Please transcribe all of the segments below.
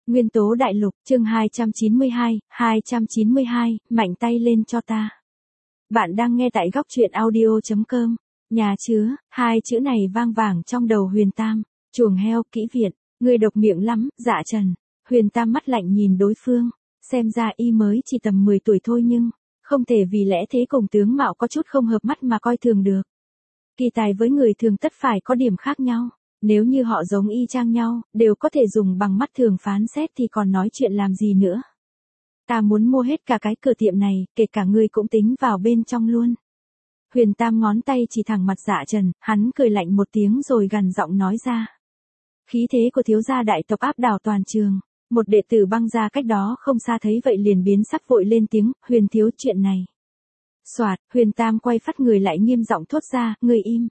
Nguyên tố đại lục, chương 292, mạnh tay lên cho ta. Bạn đang nghe tại góc truyện audio.com. Nhà chứa, hai chữ này vang vẳng trong đầu Huyền Tam. Chuồng heo, kỹ viện, người độc miệng lắm, Dạ Trần. Huyền Tam mắt lạnh nhìn đối phương, xem ra y mới chỉ tầm 10 tuổi thôi nhưng, không thể vì lẽ thế cùng tướng mạo có chút không hợp mắt mà coi thường được. Kỳ tài với người thường tất phải có điểm khác nhau. Nếu như họ giống y chang nhau, đều có thể dùng bằng mắt thường phán xét thì còn nói chuyện làm gì nữa. Ta muốn mua hết cả cái cửa tiệm này, kể cả ngươi cũng tính vào bên trong luôn. Huyền Tam ngón tay chỉ thẳng mặt Dạ Trần, hắn cười lạnh một tiếng rồi gằn giọng nói ra. Khí thế của thiếu gia đại tộc áp đảo toàn trường. Một đệ tử Băng gia cách đó không xa thấy vậy liền biến sắc vội lên tiếng, Huyền thiếu chuyện này. Soạt, Huyền Tam quay phát người lại nghiêm giọng thốt ra, ngươi im.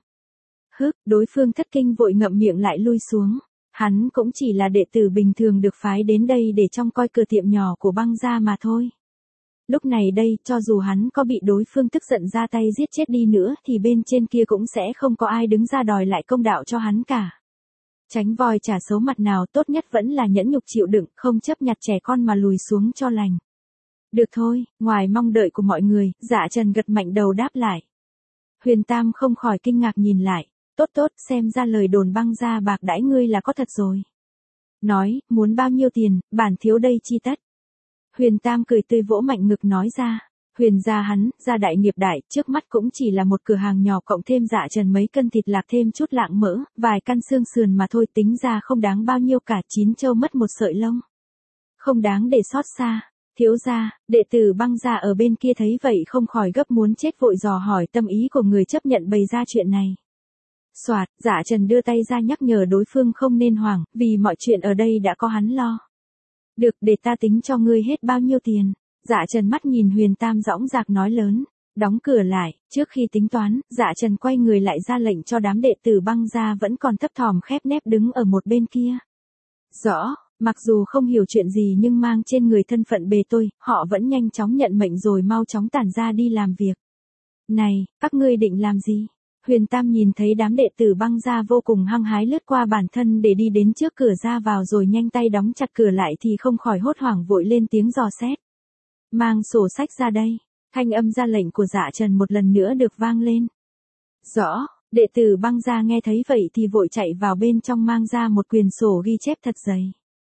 Đối phương thất kinh vội ngậm miệng lại lui xuống. Hắn cũng chỉ là đệ tử bình thường được phái đến đây để trông coi cửa tiệm nhỏ của Băng gia mà thôi. Lúc này đây, cho dù hắn có bị đối phương tức giận ra tay giết chết đi nữa thì bên trên kia cũng sẽ không có ai đứng ra đòi lại công đạo cho hắn cả. Tránh voi trả xấu mặt nào tốt nhất vẫn là nhẫn nhục chịu đựng, không chấp nhặt trẻ con mà lùi xuống cho lành. Được thôi, ngoài mong đợi của mọi người, Dạ Trần gật mạnh đầu đáp lại. Huyền Tam không khỏi kinh ngạc nhìn lại. Tốt, xem ra lời đồn Băng gia bạc đãi ngươi là có thật rồi. Nói, muốn bao nhiêu tiền, bản thiếu đây chi tất. Huyền Tam cười tươi vỗ mạnh ngực nói ra. Huyền gia hắn, gia đại nghiệp đại, trước mắt cũng chỉ là một cửa hàng nhỏ cộng thêm Dạ Trần mấy cân thịt lạc thêm chút lạng mỡ, vài căn xương sườn mà thôi, tính ra không đáng bao nhiêu cả, 9 châu mất một sợi lông. Không đáng để xót xa. Thiếu gia, đệ tử Băng gia ở bên kia thấy vậy không khỏi gấp muốn chết vội dò hỏi tâm ý của người chấp nhận bày ra chuyện này. Soạt, Dạ Trần đưa tay ra nhắc nhở đối phương không nên hoảng, vì mọi chuyện ở đây đã có hắn lo. Được, để ta tính cho ngươi hết bao nhiêu tiền. Dạ Trần mắt nhìn Huyền Tam dõng dạc nói lớn. Đóng cửa lại, trước khi tính toán, Dạ Trần quay người lại ra lệnh cho đám đệ tử Băng gia vẫn còn thấp thỏm khép nép đứng ở một bên kia. Rõ, mặc dù không hiểu chuyện gì nhưng mang trên người thân phận bề tôi, họ vẫn nhanh chóng nhận mệnh rồi mau chóng tản ra đi làm việc. Này, các ngươi định làm gì? Huyền Tam nhìn thấy đám đệ tử Băng gia vô cùng hăng hái lướt qua bản thân để đi đến trước cửa ra vào rồi nhanh tay đóng chặt cửa lại thì không khỏi hốt hoảng vội lên tiếng dò xét. Mang sổ sách ra đây, thanh âm ra lệnh của Dạ Trần một lần nữa được vang lên. Rõ, đệ tử Băng gia nghe thấy vậy thì vội chạy vào bên trong mang ra một quyển sổ ghi chép thật dày.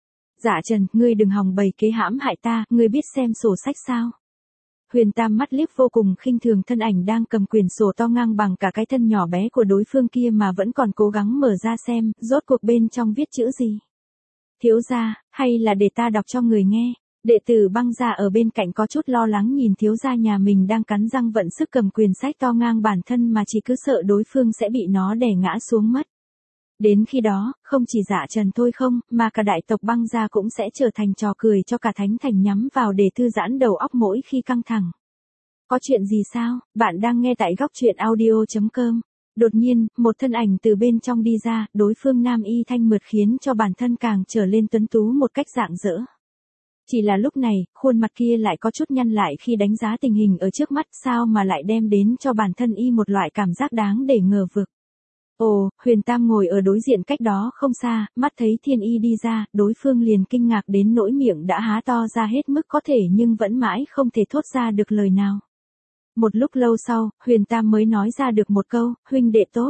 Dạ Trần, ngươi đừng hòng bày kế hãm hại ta, ngươi biết xem sổ sách sao? Huyền Tam mắt liếc vô cùng khinh thường thân ảnh đang cầm quyển sổ to ngang bằng cả cái thân nhỏ bé của đối phương kia mà vẫn còn cố gắng mở ra xem, rốt cuộc bên trong viết chữ gì. Thiếu gia, hay là để ta đọc cho người nghe. Đệ tử Băng gia ở bên cạnh có chút lo lắng nhìn thiếu gia nhà mình đang cắn răng vận sức cầm quyển sách to ngang bản thân mà chỉ cứ sợ đối phương sẽ bị nó đè ngã xuống mất. Đến khi đó, không chỉ Dạ Trần thôi không, mà cả đại tộc Băng gia cũng sẽ trở thành trò cười cho cả thánh thành nhắm vào để thư giãn đầu óc mỗi khi căng thẳng. Có chuyện gì sao? Bạn đang nghe tại góc truyện audio.com. Đột nhiên, một thân ảnh từ bên trong đi ra, đối phương nam y thanh mượt khiến cho bản thân càng trở lên tuấn tú một cách rạng rỡ. Chỉ là lúc này, khuôn mặt kia lại có chút nhăn lại khi đánh giá tình hình ở trước mắt, sao mà lại đem đến cho bản thân y một loại cảm giác đáng để ngờ vực. Ồ, Huyền Tam ngồi ở đối diện cách đó không xa, mắt thấy Thiên Y đi ra, đối phương liền kinh ngạc đến nỗi miệng đã há to ra hết mức có thể nhưng vẫn mãi không thể thốt ra được lời nào. Một lúc lâu sau, Huyền Tam mới nói ra được một câu, huynh đệ tốt.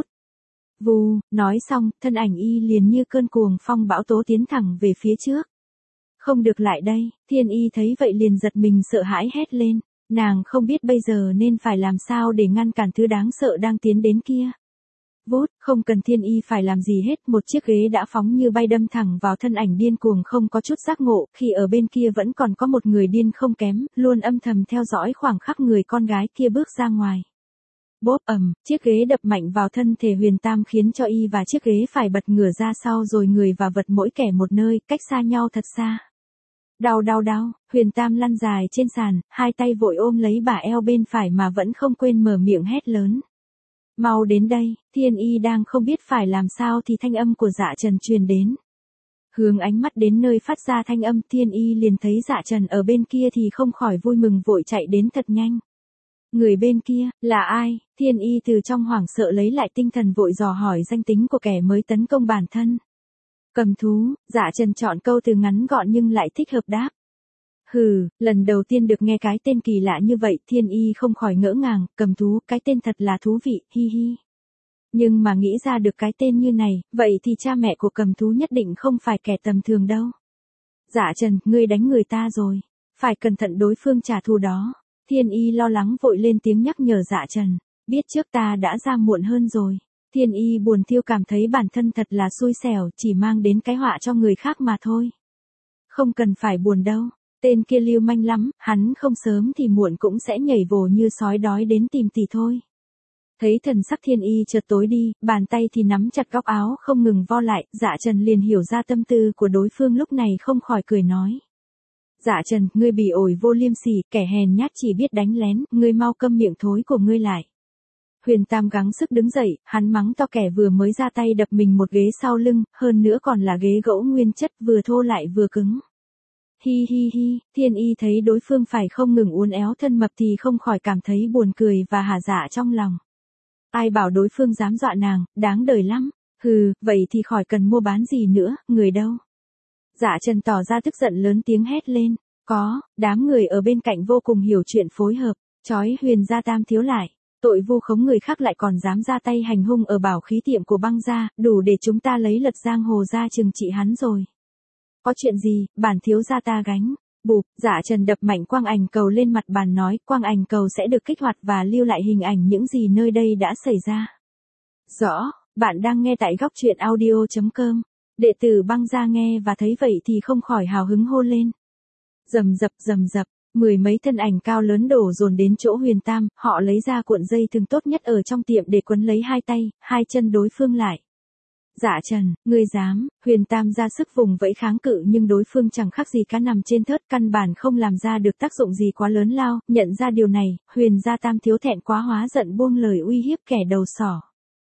Vù, nói xong, thân ảnh y liền như cơn cuồng phong bão tố tiến thẳng về phía trước. Không được lại đây, Thiên Y thấy vậy liền giật mình sợ hãi hét lên, nàng không biết bây giờ nên phải làm sao để ngăn cản thứ đáng sợ đang tiến đến kia. Vút, không cần Thiên Y phải làm gì hết, một chiếc ghế đã phóng như bay đâm thẳng vào thân ảnh điên cuồng không có chút giác ngộ, khi ở bên kia vẫn còn có một người điên không kém, luôn âm thầm theo dõi khoảng khắc người con gái kia bước ra ngoài. Bốp ầm, chiếc ghế đập mạnh vào thân thể Huyền Tam khiến cho y và chiếc ghế phải bật ngửa ra sau rồi người và vật mỗi kẻ một nơi, cách xa nhau thật xa. Đau, Huyền Tam lăn dài trên sàn, hai tay vội ôm lấy bả eo bên phải mà vẫn không quên mở miệng hét lớn. Mau đến đây, Thiên Y đang không biết phải làm sao thì thanh âm của Dạ Trần truyền đến. Hướng ánh mắt đến nơi phát ra thanh âm, Thiên Y liền thấy Dạ Trần ở bên kia thì không khỏi vui mừng vội chạy đến thật nhanh. Người bên kia, là ai? Thiên Y từ trong hoảng sợ lấy lại tinh thần vội dò hỏi danh tính của kẻ mới tấn công bản thân. Cầm thú, Dạ Trần chọn câu từ ngắn gọn nhưng lại thích hợp đáp. Hừ, lần đầu tiên được nghe cái tên kỳ lạ như vậy, Thiên Y không khỏi ngỡ ngàng, cầm thú, cái tên thật là thú vị, hi hi. Nhưng mà nghĩ ra được cái tên như này, vậy thì cha mẹ của cầm thú nhất định không phải kẻ tầm thường đâu. Dạ Trần, ngươi đánh người ta rồi. Phải cẩn thận đối phương trả thù đó. Thiên Y lo lắng vội lên tiếng nhắc nhở Dạ Trần. Biết trước ta đã ra muộn hơn rồi. Thiên Y buồn thiêu cảm thấy bản thân thật là xui xẻo, chỉ mang đến cái họa cho người khác mà thôi. Không cần phải buồn đâu. Tên kia lưu manh lắm, hắn không sớm thì muộn cũng sẽ nhảy vồ như sói đói đến tìm tỷ thôi. Thấy thần sắc Thiên Y chợt tối đi, bàn tay thì nắm chặt góc áo không ngừng vo lại, Dạ Trần liền hiểu ra tâm tư của đối phương lúc này không khỏi cười nói. Dạ Trần, ngươi bị ổi vô liêm sỉ, kẻ hèn nhát chỉ biết đánh lén, ngươi mau câm miệng thối của ngươi lại. Huyền Tam gắng sức đứng dậy, hắn mắng to kẻ vừa mới ra tay đập mình một ghế sau lưng, hơn nữa còn là ghế gỗ nguyên chất vừa thô lại vừa cứng. Hi hi hi, Thiên Y thấy đối phương phải không ngừng uốn éo thân mập thì không khỏi cảm thấy buồn cười và hả dạ trong lòng. Ai bảo đối phương dám dọa nàng, đáng đời lắm. Hừ, vậy thì khỏi cần mua bán gì nữa, người đâu. Dạ Trần tỏ ra tức giận lớn tiếng hét lên. Có, đám người ở bên cạnh vô cùng hiểu chuyện phối hợp, trói Huyền gia Tam thiếu lại. Tội vu khống người khác lại còn dám ra tay hành hung ở bảo khí tiệm của băng gia, đủ để chúng ta lấy lật giang hồ ra trừng trị hắn rồi. Có chuyện gì, bản thiếu gia ta gánh. Bụp, Dạ Trần đập mạnh quang ảnh cầu lên mặt bàn nói, quang ảnh cầu sẽ được kích hoạt và lưu lại hình ảnh những gì nơi đây đã xảy ra. Rõ, bạn đang nghe tại góc truyện audio.com. Đệ tử băng gia nghe và thấy vậy thì không khỏi hào hứng hô lên. Rầm rập, mười mấy thân ảnh cao lớn đổ dồn đến chỗ Huyền Tam, họ lấy ra cuộn dây thừng tốt nhất ở trong tiệm để quấn lấy hai tay, hai chân đối phương lại. Dạ Trần, ngươi dám, Huyền Tam ra sức vùng vẫy kháng cự nhưng đối phương chẳng khác gì cá nằm trên thớt, căn bản không làm ra được tác dụng gì quá lớn lao, nhận ra điều này, Huyền gia Tam thiếu thẹn quá hóa giận buông lời uy hiếp kẻ đầu sỏ.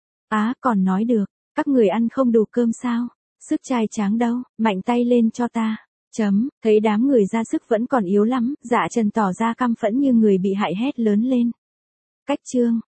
Á, còn nói được, các người ăn không đủ cơm sao, sức trai tráng đâu, mạnh tay lên cho ta. Thấy đám người ra sức vẫn còn yếu lắm, Dạ Trần tỏ ra căm phẫn như người bị hại hét lớn lên. Cách chương